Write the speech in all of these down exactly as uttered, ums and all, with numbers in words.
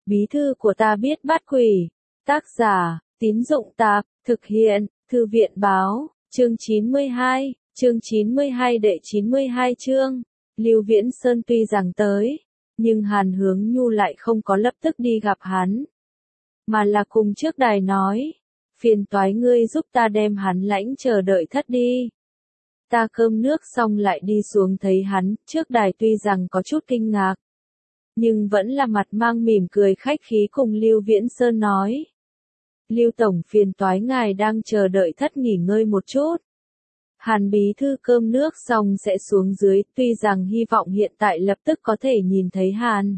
Bí thư của ta biết bắt quỷ. Tác giả, Tín Dụng Tạp, thực hiện, Thư viện Báo, chương chín mươi hai, chương chín mươi hai đệ chín mươi hai chương. Lưu Viễn Sơn tuy rằng tới, nhưng Hàn Hướng Nhu lại không có lập tức đi gặp hắn, mà là cùng trước đài nói, phiền toái ngươi giúp ta đem hắn lãnh chờ đợi thất đi. Ta cơm nước xong lại đi xuống thấy hắn, trước đài tuy rằng có chút kinh ngạc, nhưng vẫn là mặt mang mỉm cười khách khí cùng Lưu Viễn Sơn nói. Lưu Tổng phiền toái ngài đang chờ đợi thất nghỉ ngơi một chút. Hàn bí thư cơm nước xong sẽ xuống dưới, tuy rằng hy vọng hiện tại lập tức có thể nhìn thấy Hàn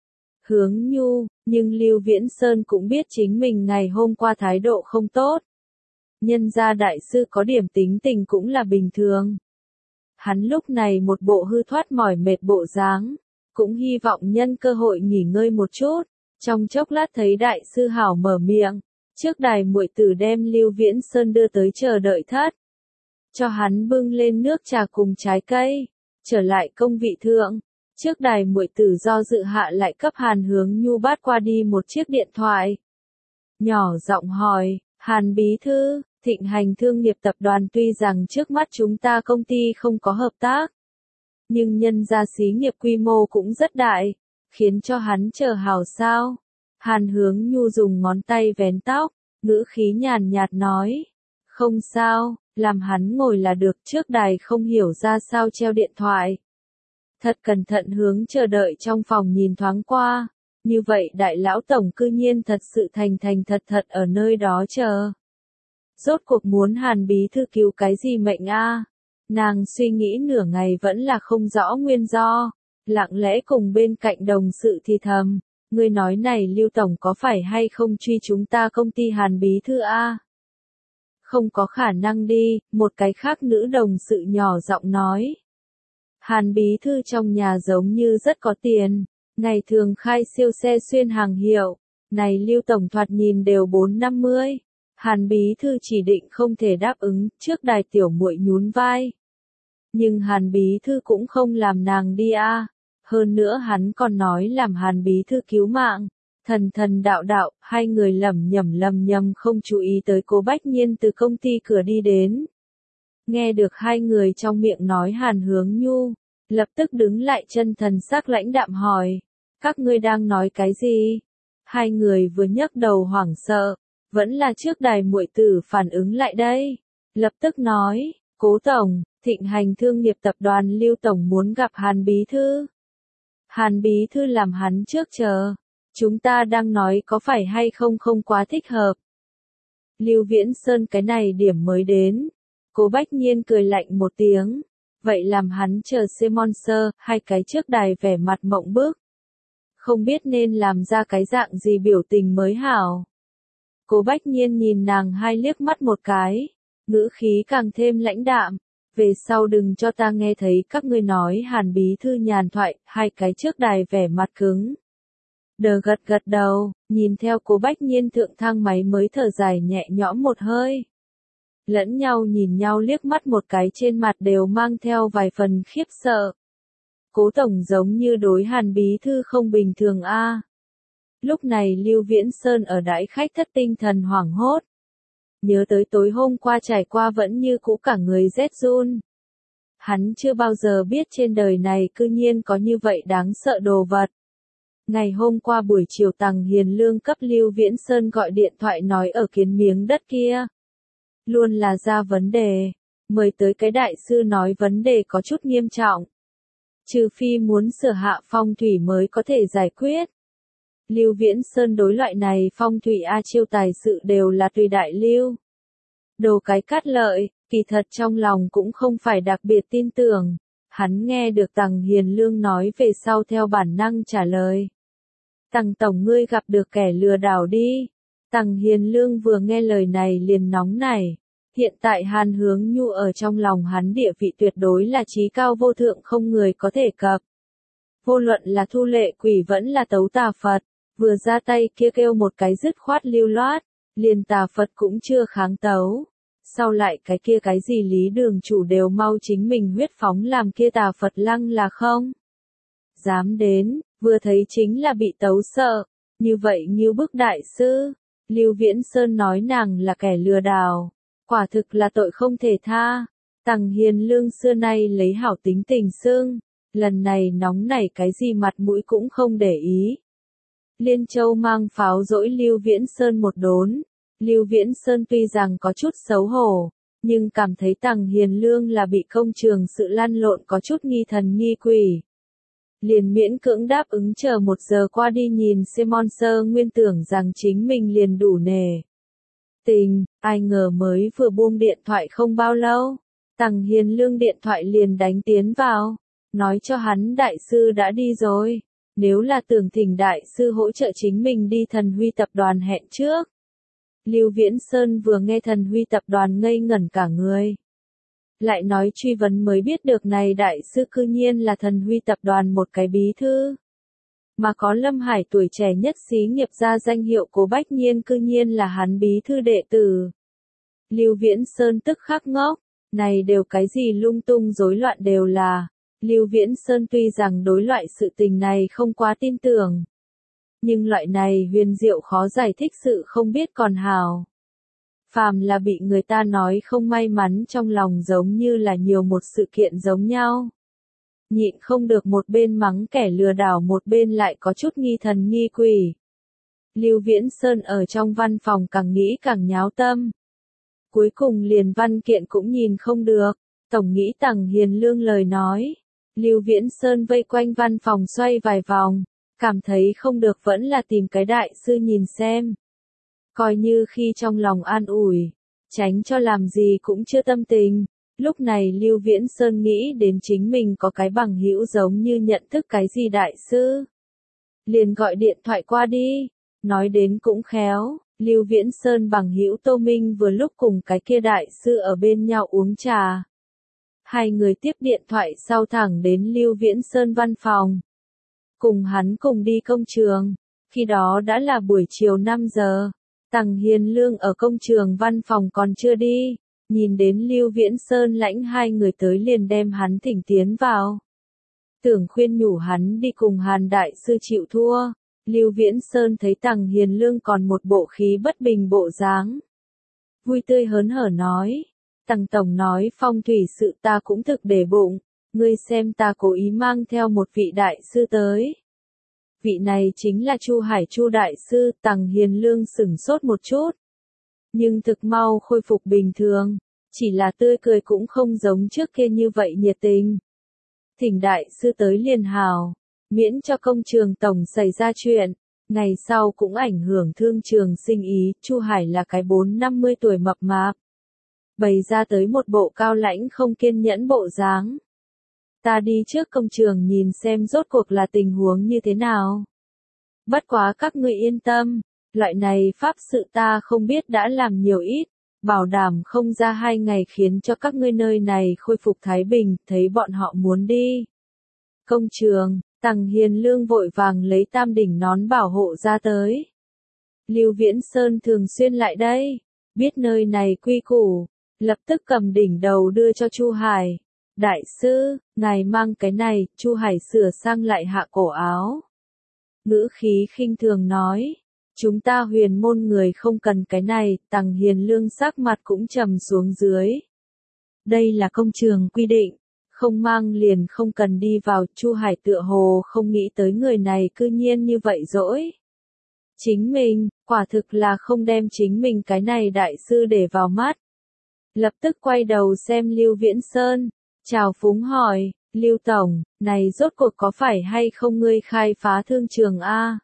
Hướng Nhu, nhưng Lưu Viễn Sơn cũng biết chính mình ngày hôm qua thái độ không tốt. Nhân gia đại sư có điểm tính tình cũng là bình thường. Hắn lúc này một bộ hư thoát mỏi mệt bộ dáng, cũng hy vọng nhân cơ hội nghỉ ngơi một chút. Trong chốc lát thấy đại sư hảo mở miệng, trước đài muội tử đem Lưu Viễn Sơn đưa tới chờ đợi thất. Cho hắn bưng lên nước trà cùng trái cây, trở lại công vị thượng. Trước đài muội tử do dự hạ lại cấp Hàn Hướng Nhu bắt qua đi một chiếc điện thoại. Nhỏ giọng hỏi, Hàn bí thư, Thịnh Hành Thương nghiệp tập đoàn tuy rằng trước mắt chúng ta công ty không có hợp tác, nhưng nhân gia xí nghiệp quy mô cũng rất đại, khiến cho hắn chờ hào sao. Hàn Hướng Nhu dùng ngón tay vén tóc, ngữ khí nhàn nhạt nói, không sao, làm hắn ngồi là được. Trước đài không hiểu ra sao treo điện thoại. Thật cẩn thận hướng chờ đợi trong phòng nhìn thoáng qua, như vậy đại lão tổng cư nhiên thật sự thành thành thật thật ở nơi đó chờ. Rốt cuộc muốn Hàn bí thư cứu cái gì mệnh a? Nàng suy nghĩ nửa ngày vẫn là không rõ nguyên do, lặng lẽ cùng bên cạnh đồng sự thì thầm, ngươi nói này Lưu Tổng có phải hay không truy chúng ta công ty Hàn bí thư a? Không có khả năng đi, một cái khác nữ đồng sự nhỏ giọng nói. Hàn bí thư trong nhà giống như rất có tiền, ngày thường khai siêu xe xuyên hàng hiệu, này Lưu Tổng thoạt nhìn đều bốn năm mươi. Hàn bí thư chỉ định không thể đáp ứng, trước đài tiểu muội nhún vai. Nhưng Hàn bí thư cũng không làm nàng đi a. À. Hơn nữa hắn còn nói làm Hàn bí thư cứu mạng. Thần thần đạo đạo, hai người lẩm nhẩm lầm nhầm không chú ý tới Cố Bách Nhiên từ công ty cửa đi đến. Nghe được hai người trong miệng nói Hàn Hướng Nhu, lập tức đứng lại chân thần sắc lãnh đạm hỏi, các ngươi đang nói cái gì? Hai người vừa nhấc đầu hoảng sợ, vẫn là trước đài muội tử phản ứng lại đây, lập tức nói, Cố Tổng, Thịnh Hành Thương nghiệp tập đoàn Lưu Tổng muốn gặp Hàn bí thư. Hàn bí thư làm hắn trước chờ. Chúng ta đang nói có phải hay không không quá thích hợp. Lưu Viễn Sơn cái này điểm mới đến. Cố Bách Nhiên cười lạnh một tiếng. Vậy làm hắn chờ sponsor, hai cái trước đài vẻ mặt mộng bức. Không biết nên làm ra cái dạng gì biểu tình mới hảo. Cố Bách Nhiên nhìn nàng hai liếc mắt một cái. Ngữ khí càng thêm lãnh đạm. Về sau đừng cho ta nghe thấy các ngươi nói Hàn bí thư nhàn thoại, hai cái trước đài vẻ mặt cứng. Đờ gật gật đầu, nhìn theo Cố Bách Nhiên thượng thang máy mới thở dài nhẹ nhõm một hơi. Lẫn nhau nhìn nhau liếc mắt một cái trên mặt đều mang theo vài phần khiếp sợ. Cố Tổng giống như đối Hàn bí thư không bình thường a. À. Lúc này Lưu Viễn Sơn ở đãi khách thất tinh thần hoảng hốt. Nhớ tới tối hôm qua trải qua vẫn như cũ cả người rét run. Hắn chưa bao giờ biết trên đời này cư nhiên có như vậy đáng sợ đồ vật. Ngày hôm qua buổi chiều Tằng Hiền Lương cấp Lưu Viễn Sơn gọi điện thoại nói ở kiến miếng đất kia. Luôn là ra vấn đề. Mời tới cái đại sư nói vấn đề có chút nghiêm trọng. Trừ phi muốn sửa hạ phong thủy mới có thể giải quyết. Lưu Viễn Sơn đối loại này phong thủy A chiêu tài sự đều là tùy đại lưu. Đồ cái cát lợi, kỳ thật trong lòng cũng không phải đặc biệt tin tưởng. Hắn nghe được Tằng Hiền Lương nói về sau theo bản năng trả lời. Tằng Tổng ngươi gặp được kẻ lừa đảo đi. Tằng Hiền Lương vừa nghe lời này liền nóng nảy. Hiện tại Hàn Hướng Nhu ở trong lòng hắn địa vị tuyệt đối là chí cao vô thượng không người có thể cập. Vô luận là Thu Lệ Quỷ vẫn là Tấu Tà Phật, vừa ra tay kia kêu một cái dứt khoát lưu loát, liền Tà Phật cũng chưa kháng tấu. Sau lại cái kia cái gì Lý Đường Chủ đều mau chính mình huyết phóng làm kia Tà Phật lăng là không dám đến, vừa thấy chính là bị tấu sợ. Như vậy Ngưu Bức đại sư, Lưu Viễn Sơn nói nàng là kẻ lừa đảo, quả thực là tội không thể tha. Tằng Hiền Lương xưa nay lấy hảo tính tình xưng, lần này nóng nảy cái gì mặt mũi cũng không để ý. Liên Châu mang pháo dỗi Lưu Viễn Sơn một đốn, Lưu Viễn Sơn tuy rằng có chút xấu hổ, nhưng cảm thấy Tằng Hiền Lương là bị công trường sự lăn lộn có chút nghi thần nghi quỷ. Liền miễn cưỡng đáp ứng chờ một giờ qua đi nhìn Simon Sơ nguyên tưởng rằng chính mình liền đủ nề tình, ai ngờ mới vừa buông điện thoại không bao lâu, Tằng Hiền Lương điện thoại liền đánh tiến vào, nói cho hắn đại sư đã đi rồi, nếu là tưởng thỉnh đại sư hỗ trợ chính mình đi Thần Huy tập đoàn hẹn trước. Lưu Viễn Sơn vừa nghe Thần Huy tập đoàn ngây ngẩn cả người. Lại nói truy vấn mới biết được này đại sư cư nhiên là Thần Huy tập đoàn một cái bí thư. Mà có Lâm Hải tuổi trẻ nhất xí nghiệp ra danh hiệu Cố Bách Nhiên cư nhiên là hắn bí thư đệ tử. Lưu Viễn Sơn tức khắc ngốc, này đều cái gì lung tung rối loạn đều là. Lưu Viễn Sơn tuy rằng đối loại sự tình này không quá tin tưởng, nhưng loại này huyền diệu khó giải thích sự không biết còn hào. Phàm là bị người ta nói không may mắn trong lòng giống như là nhiều một sự kiện giống nhau. Nhịn không được một bên mắng kẻ lừa đảo một bên lại có chút nghi thần nghi quỷ. Lưu Viễn Sơn ở trong văn phòng càng nghĩ càng nháo tâm. Cuối cùng liền văn kiện cũng nhìn không được, tổng nghĩ Tằng Hiền Lương lời nói. Lưu Viễn Sơn vây quanh văn phòng xoay vài vòng, cảm thấy không được vẫn là tìm cái đại sư nhìn xem. Coi như khi trong lòng an ủi, tránh cho làm gì cũng chưa tâm tình. Lúc này Lưu Viễn Sơn nghĩ đến chính mình có cái bằng hữu giống như nhận thức cái gì đại sư. Liền gọi điện thoại qua đi, nói đến cũng khéo, Lưu Viễn Sơn bằng hữu Tô Minh vừa lúc cùng cái kia đại sư ở bên nhau uống trà. Hai người tiếp điện thoại sau thẳng đến Lưu Viễn Sơn văn phòng. Cùng hắn cùng đi công trường, khi đó đã là buổi chiều năm giờ, Tằng Hiền Lương ở công trường văn phòng còn chưa đi, nhìn đến Lưu Viễn Sơn lãnh hai người tới liền đem hắn thỉnh tiến vào. Tưởng khuyên nhủ hắn đi cùng Hàn đại sư chịu thua, Lưu Viễn Sơn thấy Tằng Hiền Lương còn một bộ khí bất bình bộ dáng. Vui tươi hớn hở nói. Tằng tổng nói phong thủy sự ta cũng thực để bụng, ngươi xem ta cố ý mang theo một vị đại sư tới. Vị này chính là Chu Hải Chu đại sư. Tằng Hiền Lương sửng sốt một chút, nhưng thực mau khôi phục bình thường, chỉ là tươi cười cũng không giống trước kia như vậy nhiệt tình. Thỉnh đại sư tới liền hào, miễn cho công trường tổng xảy ra chuyện, ngày sau cũng ảnh hưởng thương trường sinh ý. Chu Hải là cái bốn năm mươi tuổi mập mạp, bày ra tới một bộ cao lãnh không kiên nhẫn bộ dáng. Ta đi trước công trường nhìn xem rốt cuộc là tình huống như thế nào. Bất quá các ngươi yên tâm, loại này pháp sự ta không biết đã làm nhiều ít, bảo đảm không ra hai ngày khiến cho các ngươi nơi này khôi phục thái bình. Thấy bọn họ muốn đi công trường, Tằng Hiền Lương vội vàng lấy tam đỉnh nón bảo hộ ra tới. Lưu Viễn Sơn thường xuyên lại đây, biết nơi này quy củ, lập tức cầm đỉnh đầu đưa cho Chu Hải. Đại sư, ngài mang cái này. Chu Hải sửa sang lại hạ cổ áo, ngữ khí khinh thường nói, chúng ta huyền môn người không cần cái này. Tằng Hiền Lương sắc mặt cũng trầm xuống dưới. Đây là công trường quy định, không mang liền không cần đi vào. Chu Hải tựa hồ không nghĩ tới người này cư nhiên như vậy dỗi. Chính mình, quả thực là không đem chính mình cái này đại sư để vào mắt. Lập tức quay đầu xem Lưu Viễn Sơn, chào phúng hỏi, Lưu Tổng, này rốt cuộc có phải hay không ngươi khai phá thương trường a?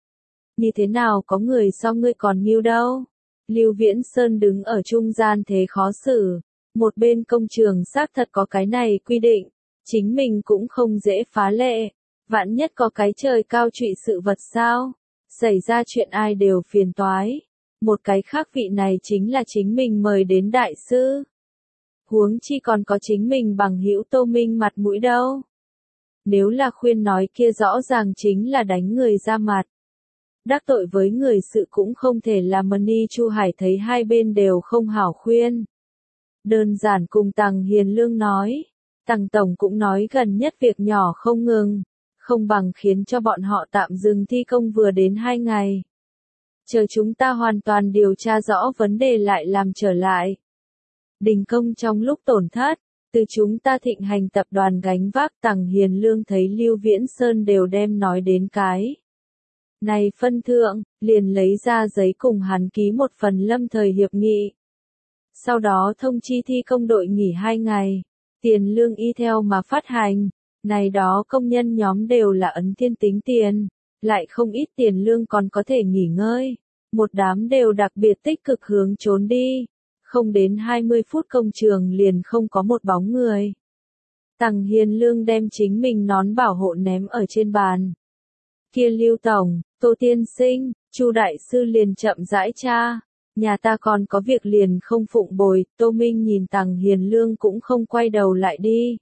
Như thế nào có người so ngươi còn nhiêu đâu? Lưu Viễn Sơn đứng ở trung gian thế khó xử, một bên công trường xác thật có cái này quy định, chính mình cũng không dễ phá lệ, vạn nhất có cái trời cao trụy sự vật sao? Xảy ra chuyện ai đều phiền toái. Một cái khác vị này chính là chính mình mời đến đại sư. Huống chi còn có chính mình bằng hữu Tô Minh mặt mũi đâu. Nếu là khuyên nói kia rõ ràng chính là đánh người ra mặt. Đắc tội với người sự cũng không thể làm mani. Chu Hải thấy hai bên đều không hảo khuyên. Đơn giản cùng Tằng Hiền Lương nói. Tằng Tổng cũng nói gần nhất việc nhỏ không ngừng. không bằng khiến cho bọn họ tạm dừng thi công vừa đến hai ngày. Chờ chúng ta hoàn toàn điều tra rõ vấn đề lại làm trở lại. Đình công trong lúc tổn thất, từ chúng ta thịnh hành tập đoàn gánh vác. Tằng Hiền Lương thấy Lưu Viễn Sơn đều đem nói đến cái này phân thượng, liền lấy ra giấy cùng hắn ký một phần lâm thời hiệp nghị. Sau đó thông chi thi công đội nghỉ hai ngày, tiền lương y theo mà phát hành. Này đó công nhân nhóm đều là ấn thiên tính tiền, lại không ít tiền lương còn có thể nghỉ ngơi. Một đám đều đặc biệt tích cực hướng trốn đi. Không đến hai mươi phút công trường liền không có một bóng người. Tằng Hiền Lương đem chính mình nón bảo hộ ném ở trên bàn. Kia Lưu Tổng, Tô Tiên Sinh, Chu Đại Sư liền chậm rãi tra. Nhà ta còn có việc liền không phụng bồi. Tô Minh nhìn Tằng Hiền Lương cũng không quay đầu lại đi.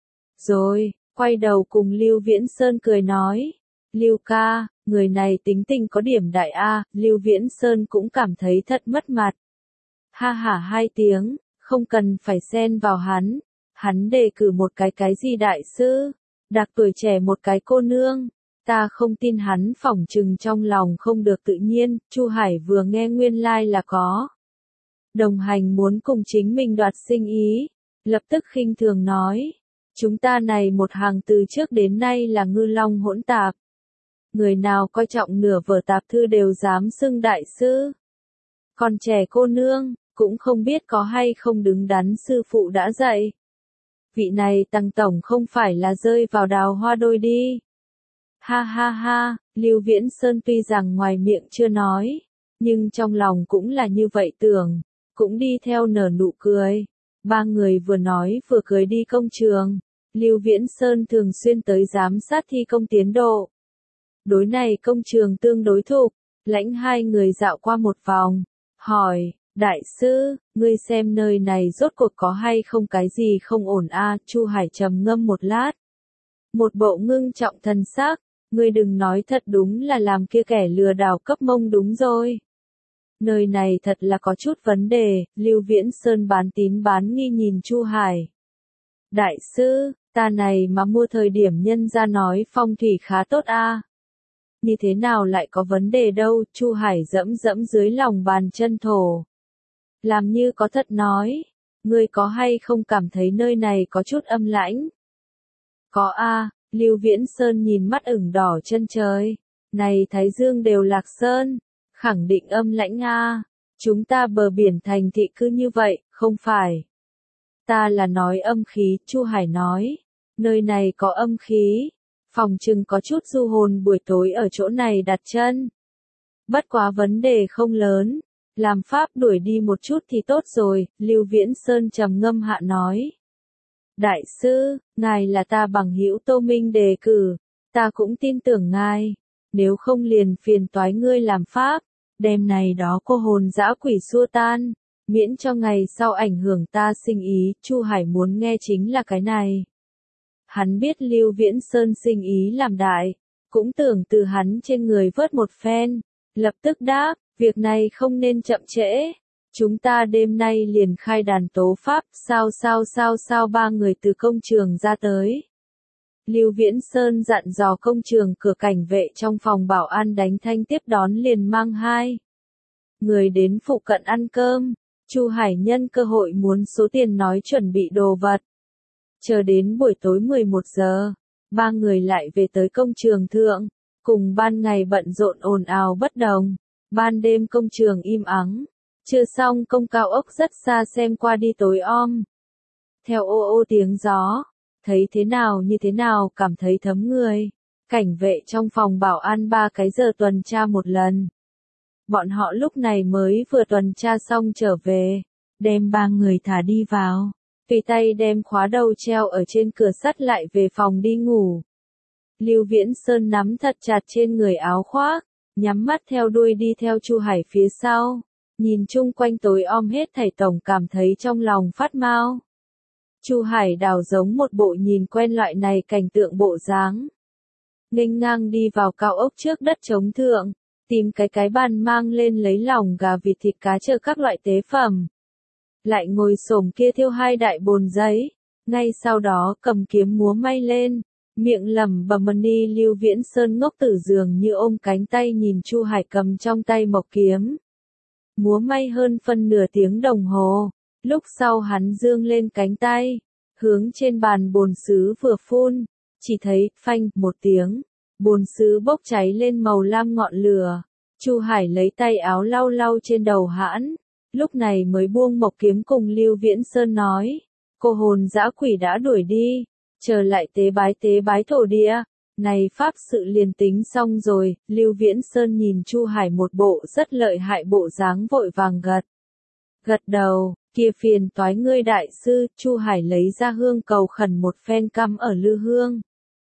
Rồi, quay đầu cùng Lưu Viễn Sơn cười nói. Lưu ca, người này tính tình có điểm đại A. Lưu Viễn Sơn cũng cảm thấy thật mất mặt. Ha hả hai tiếng, không cần phải xen vào hắn. Hắn đề cử một cái cái gì đại sư, đặc tuổi trẻ một cái cô nương. Ta không tin hắn phỏng chừng trong lòng không được tự nhiên. Chu Hải vừa nghe nguyên lai like là có đồng hành muốn cùng chính mình đoạt sinh ý, lập tức khinh thường nói. Chúng ta này một hàng từ trước đến nay là ngư long hỗn tạp. Người nào coi trọng nửa vở tạp thư đều dám xưng đại sư. Còn trẻ cô nương, cũng không biết có hay không đứng đắn sư phụ đã dạy. Vị này Tằng tổng không phải là rơi vào đào hoa đôi đi. Ha ha ha, Lưu Viễn Sơn tuy rằng ngoài miệng chưa nói, nhưng trong lòng cũng là như vậy tưởng, cũng đi theo nở nụ cười. Ba người vừa nói vừa cười đi công trường. Lưu Viễn Sơn thường xuyên tới giám sát thi công tiến độ. Đối này công trường tương đối thục, lãnh hai người dạo qua một vòng, hỏi, đại sư, ngươi xem nơi này rốt cuộc có hay không cái gì không ổn a? Chu Hải trầm ngâm một lát. Một bộ ngưng trọng thần sắc, ngươi đừng nói thật đúng là làm kia kẻ lừa đảo cấp mông đúng rồi. Nơi này thật là có chút vấn đề. Lưu Viễn Sơn bán tín bán nghi nhìn Chu Hải. Đại sư, ta này mà mua thời điểm nhân ra nói phong thủy khá tốt a. Như thế nào lại có vấn đề đâu? Chu Hải dẫm dẫm dưới lòng bàn chân thổ. Làm như có thật nói, ngươi có hay không cảm thấy nơi này có chút âm lãnh? Có a. Lưu Viễn Sơn nhìn mắt ửng đỏ chân trời. Này Thái Dương đều lạc sơn, khẳng định âm lãnh a. Chúng ta bờ biển thành thị cứ như vậy, không phải? Ta là nói âm khí. Chu Hải nói, nơi này có âm khí, phòng chừng có chút du hồn buổi tối ở chỗ này đặt chân. Bất quá vấn đề không lớn, làm pháp đuổi đi một chút thì tốt rồi. Lưu Viễn Sơn trầm ngâm hạ nói. Đại sư, ngài là ta bằng hữu Tô Minh đề cử, ta cũng tin tưởng ngài, nếu không liền phiền toái ngươi làm pháp, đêm này đó cô hồn dã quỷ xua tan, miễn cho ngày sau ảnh hưởng ta sinh ý. Chu Hải muốn nghe chính là cái này. Hắn biết Lưu Viễn Sơn sinh ý làm đại, cũng tưởng từ hắn trên người vớt một phen, lập tức đáp, việc này không nên chậm trễ. Chúng ta đêm nay liền khai đàn tố pháp. Sao sao sao sao? Ba người từ công trường ra tới. Lưu Viễn Sơn dặn dò công trường cửa cảnh vệ trong phòng bảo an đánh thanh tiếp đón, liền mang hai người đến phụ cận ăn cơm. Chu Hải nhân cơ hội muốn số tiền nói chuẩn bị đồ vật. Chờ đến buổi tối mười một giờ, ba người lại về tới công trường thượng, cùng ban ngày bận rộn ồn ào bất đồng. Ban đêm công trường im ắng. Chưa xong công cao ốc rất xa xem qua đi tối om. Theo ô ô tiếng gió, thấy thế nào như thế nào cảm thấy thấm người. Cảnh vệ trong phòng bảo an ba cái giờ tuần tra một lần. Bọn họ lúc này mới vừa tuần tra xong trở về, đem ba người thả đi vào, tùy tay đem khóa đầu treo ở trên cửa sắt lại về phòng đi ngủ. Lưu Viễn Sơn nắm thật chặt trên người áo khoác, nhắm mắt theo đuôi đi theo Chu Hải phía sau. Nhìn chung quanh tối om hết thảy, tổng cảm thấy trong lòng phát mau. Chu Hải đào giống một bộ nhìn quen loại này cảnh tượng bộ dáng. Nghênh ngang đi vào cao ốc trước đất trống thượng, tìm cái cái bàn mang lên lấy lòng gà vịt thịt cá chờ các loại tế phẩm. Lại ngồi xổm kia thiêu hai đại bồn giấy, ngay sau đó cầm kiếm múa may lên, miệng lẩm bẩm đi. Lưu Viễn Sơn ngốc tử dường như ôm cánh tay nhìn Chu Hải cầm trong tay mộc kiếm. Múa may hơn phân nửa tiếng đồng hồ, lúc sau hắn dương lên cánh tay, hướng trên bàn bồn sứ vừa phun, chỉ thấy, phanh, một tiếng, bồn sứ bốc cháy lên màu lam ngọn lửa. Chu Hải lấy tay áo lau lau trên đầu hãn, lúc này mới buông mộc kiếm cùng Lưu Viễn Sơn nói, cô hồn dã quỷ đã đuổi đi, trở lại tế bái tế bái thổ địa, này pháp sự liền tính xong rồi. Lưu Viễn Sơn nhìn Chu Hải một bộ rất lợi hại bộ dáng, vội vàng gật. Gật đầu, kia phiền toái ngươi đại sư. Chu Hải lấy ra hương cầu khẩn một phen cắm ở lư hương.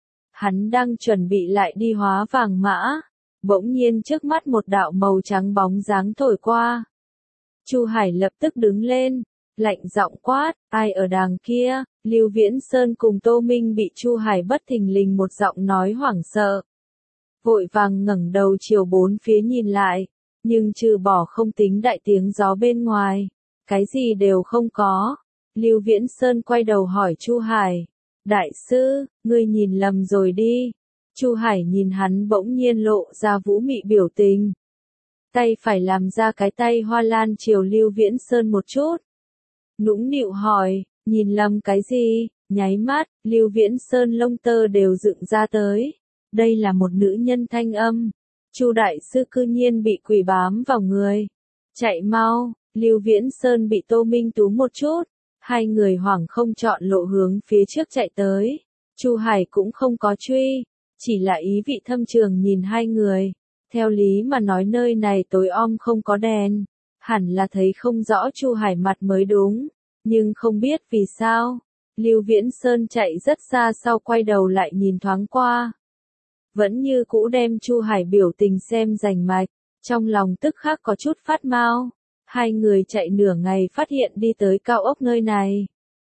Hắn đang chuẩn bị lại đi hóa vàng mã, bỗng nhiên trước mắt một đạo màu trắng bóng dáng thổi qua. Chu Hải lập tức đứng lên, lạnh giọng quát, ai ở đàng kia? Lưu Viễn Sơn cùng Tô Minh bị Chu Hải bất thình lình một giọng nói hoảng sợ. Vội vàng ngẩng đầu chiều bốn phía nhìn lại, nhưng trừ bỏ không tính đại tiếng gió bên ngoài, cái gì đều không có. Lưu Viễn Sơn quay đầu hỏi Chu Hải, đại sư, ngươi nhìn lầm rồi đi. Chu Hải nhìn hắn bỗng nhiên lộ ra vũ mị biểu tình. Tay phải làm ra cái tay hoa lan chiều Lưu Viễn Sơn một chút. Nũng nịu hỏi, nhìn lầm cái gì? Nháy mắt, Lưu Viễn Sơn lông tơ đều dựng ra tới. Đây là một nữ nhân thanh âm. Chu đại sư cư nhiên bị quỷ bám vào người. Chạy mau. Lưu Viễn Sơn bị Tô Minh Tú một chút. Hai người hoảng không chọn lộ hướng phía trước chạy tới. Chu Hải cũng không có truy, chỉ là ý vị thâm trường nhìn hai người. Theo lý mà nói nơi này tối om không có đèn, hẳn là thấy không rõ Chu Hải mặt mới đúng, nhưng không biết vì sao, Lưu Viễn Sơn chạy rất xa sau quay đầu lại nhìn thoáng qua. Vẫn như cũ đem Chu Hải biểu tình xem rành mạch, trong lòng tức khắc có chút phát mau. Hai người chạy nửa ngày phát hiện đi tới cao ốc nơi này.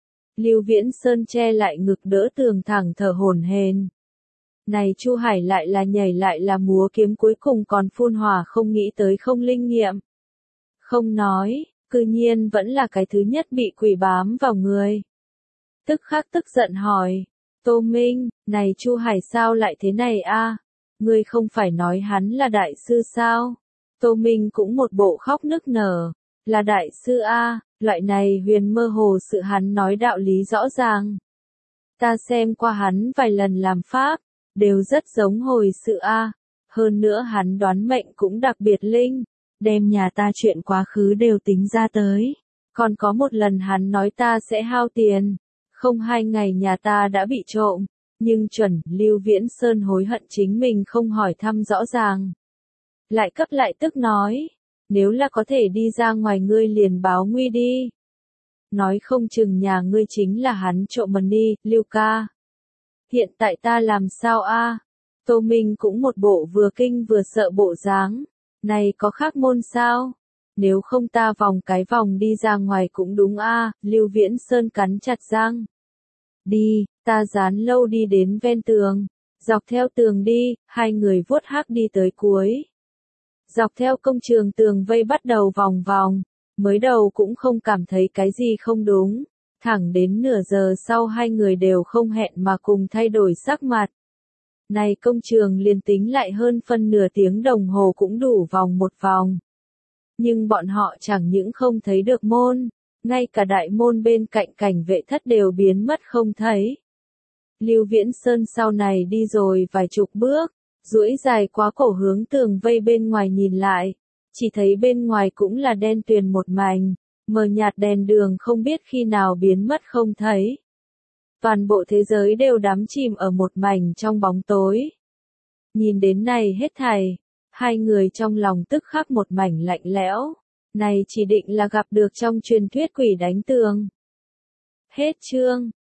Lưu Viễn Sơn che lại ngực đỡ tường thẳng thở hổn hển. Này Chu Hải lại là nhảy lại là múa kiếm, cuối cùng còn phun hỏa, không nghĩ tới không linh nghiệm. Không nói, cư nhiên vẫn là cái thứ nhất bị quỷ bám vào người. Tức khắc tức giận hỏi, Tô Minh, này Chu Hải sao lại thế này a? Ngươi không phải nói hắn là đại sư sao? Tô Minh cũng một bộ khóc nức nở, là đại sư a, loại này huyền mơ hồ sự hắn nói đạo lý rõ ràng. Ta xem qua hắn vài lần làm pháp, đều rất giống hồi sự a, hơn nữa hắn đoán mệnh cũng đặc biệt linh, đem nhà ta chuyện quá khứ đều tính ra tới. Còn có một lần hắn nói ta sẽ hao tiền, không hai ngày nhà ta đã bị trộm, nhưng chuẩn. Lưu Viễn Sơn hối hận chính mình không hỏi thăm rõ ràng. Lại cấp lại tức nói, nếu là có thể đi ra ngoài ngươi liền báo nguy đi. Nói không chừng nhà ngươi chính là hắn trộm mần đi, Lưu ca. Hiện tại ta làm sao a? Tô Minh cũng một bộ vừa kinh vừa sợ bộ dáng. Này có khác môn sao? Nếu không ta vòng cái vòng đi ra ngoài cũng đúng a. Lưu Viễn Sơn cắn chặt răng. Đi, ta dán lâu đi đến ven tường. Dọc theo tường đi, hai người vuốt hắc đi tới cuối. Dọc theo công trường tường vây bắt đầu vòng vòng. Mới đầu cũng không cảm thấy cái gì không đúng. Thẳng đến nửa giờ sau hai người đều không hẹn mà cùng thay đổi sắc mặt. Này công trường liền tính lại hơn phân nửa tiếng đồng hồ cũng đủ vòng một vòng. Nhưng bọn họ chẳng những không thấy được môn, ngay cả đại môn bên cạnh cảnh vệ thất đều biến mất không thấy. Lưu Viễn Sơn sau này đi rồi vài chục bước, duỗi dài quá cổ hướng tường vây bên ngoài nhìn lại, chỉ thấy bên ngoài cũng là đen tuyền một mảnh. Mờ nhạt đèn đường không biết khi nào biến mất không thấy. Toàn bộ thế giới đều đắm chìm ở một mảnh trong bóng tối. Nhìn đến này hết thảy, hai người trong lòng tức khắc một mảnh lạnh lẽo. Này chỉ định là gặp được trong truyền thuyết quỷ đánh tường. Hết chương.